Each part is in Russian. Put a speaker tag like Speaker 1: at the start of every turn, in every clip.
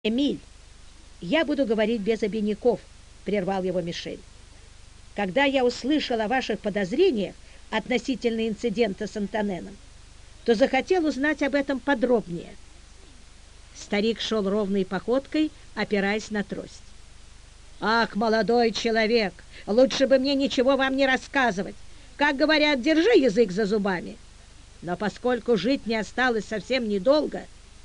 Speaker 1: Эмиль, я буду говорить без обиняков, прервал его Мишель. Когда я услышал о ваших подозрениях относительно инцидента с Антоненом, то захотел узнать об этом подробнее. Старик шел ровной походкой, опираясь на трость. «Ах, молодой человек, лучше бы мне ничего вам не рассказывать. Как говорят, держи язык за зубами. Но поскольку жить не осталось совсем недолго...»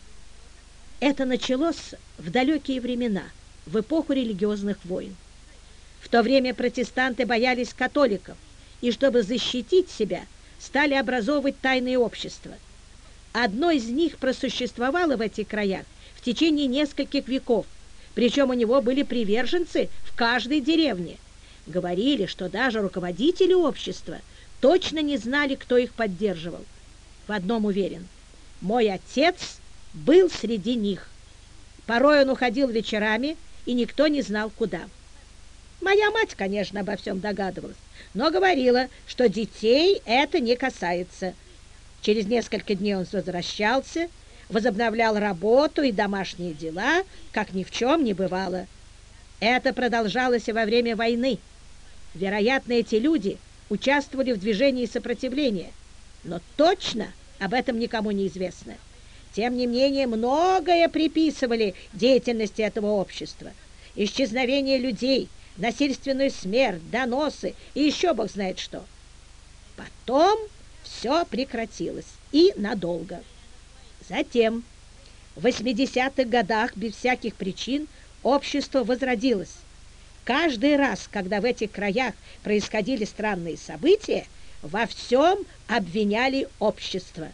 Speaker 1: Это началось в далекие времена, в эпоху религиозных войн. В то время протестанты боялись католиков, и чтобы защитить себя, стали образовывать тайные общества. Одно из них просуществовало в этих краях в течение нескольких веков, причем у него были приверженцы в каждой деревне. Говорили, что даже руководители общества точно не знали, кто их поддерживал. В одном уверен: мой отец был среди них. Порой он уходил вечерами, и никто не знал, куда. Моя мать, конечно, обо всем догадывалась, но говорила, что детей это не касается. Через несколько дней он возвращался, возобновлял работу и домашние дела, как ни в чем не бывало. Это продолжалось и во время войны. Вероятно, эти люди участвовали в движении сопротивления, но точно об этом никому не известно. Тем не менее, многое приписывали деятельности этого общества. Исчезновение людей, насильственную смерть, доносы и еще бог знает что. Потом все прекратилось, и надолго. Затем, в 80-х годах, без всяких причин, общество возродилось. Каждый раз, когда в этих краях происходили странные события, во всем обвиняли общество.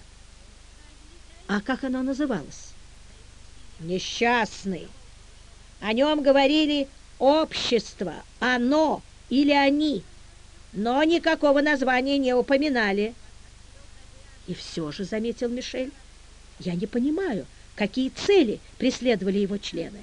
Speaker 1: А как оно называлось? Несчастный. О нем говорили общество, оно или они, но никакого названия не упоминали. И все же, заметил Мишель, я не понимаю, какие цели преследовали его члены.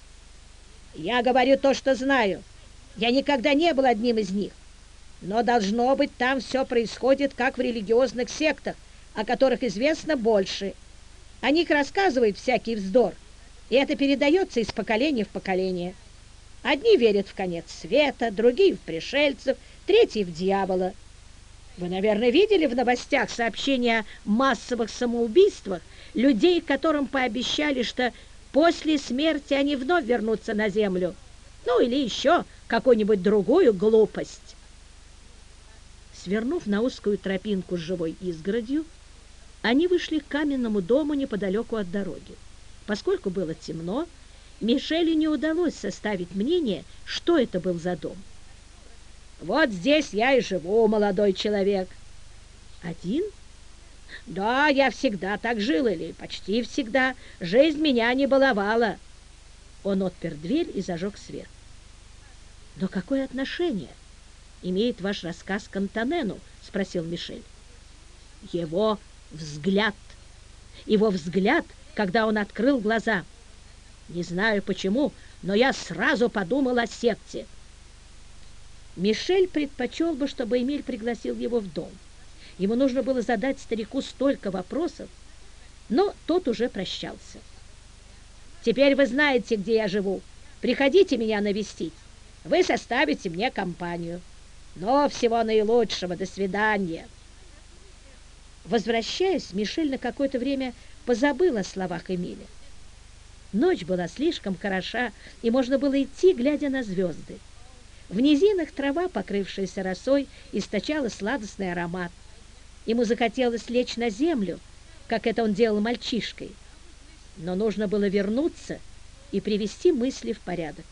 Speaker 1: Я говорю то, что знаю. Я никогда не был одним из них. Но, должно быть, там все происходит, как в религиозных сектах, о которых известно больше. О них рассказывают всякий вздор, и это передается из поколения в поколение. Одни верят в конец света, другие в пришельцев, третьи в дьявола. Вы, наверное, видели в новостях сообщения о массовых самоубийствах людей, которым пообещали, что после смерти они вновь вернутся на землю. Ну, или еще какую-нибудь другую глупость. Свернув на узкую тропинку с живой изгородью, они вышли к каменному дому неподалеку от дороги. Поскольку было темно, Мишелю не удалось составить мнение, что это был за дом. «Вот здесь я и живу, молодой человек». «Один?» «Да, я всегда так жил, или почти всегда. Жизнь меня не баловала». Он отпер дверь и зажег свет. «Но какое отношение имеет ваш рассказ к Антонену?» — спросил Мишель. «Его взгляд. Его взгляд, когда он открыл глаза. Не знаю почему, но я сразу подумал о секте». Мишель предпочел бы, чтобы Эмиль пригласил его в дом. Ему нужно было задать старику столько вопросов, но тот уже прощался. «Теперь вы знаете, где я живу. Приходите меня навестить. Вы составите мне компанию. Но всего наилучшего. До свидания». Возвращаясь, Мишель на какое-то время позабыл о словах Эмиля. Ночь была слишком хороша, и можно было идти, глядя на звезды. В низинах трава, покрывшаяся росой, источала сладостный аромат. Ему захотелось лечь на землю, как это он делал мальчишкой. Но нужно было вернуться и привести мысли в порядок.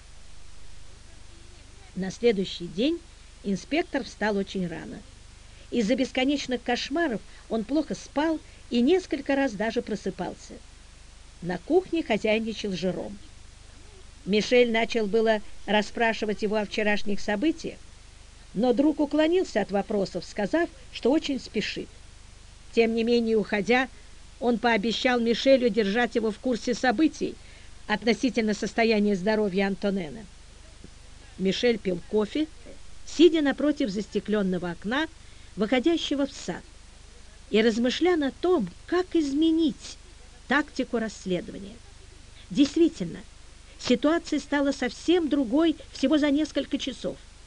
Speaker 1: На следующий день инспектор встал очень рано. Из-за бесконечных кошмаров он плохо спал и несколько раз даже просыпался. На кухне хозяйничал Жером. Мишель начал было расспрашивать его о вчерашних событиях, но друг уклонился от вопросов, сказав, что очень спешит. Тем не менее, уходя, он пообещал Мишелю держать его в курсе событий относительно состояния здоровья Антонена. Мишель пил кофе, сидя напротив застекленного окна, выходящего в сад, и размышляя о том, как изменить тактику расследования. Действительно, ситуация стала совсем другой всего за несколько часов.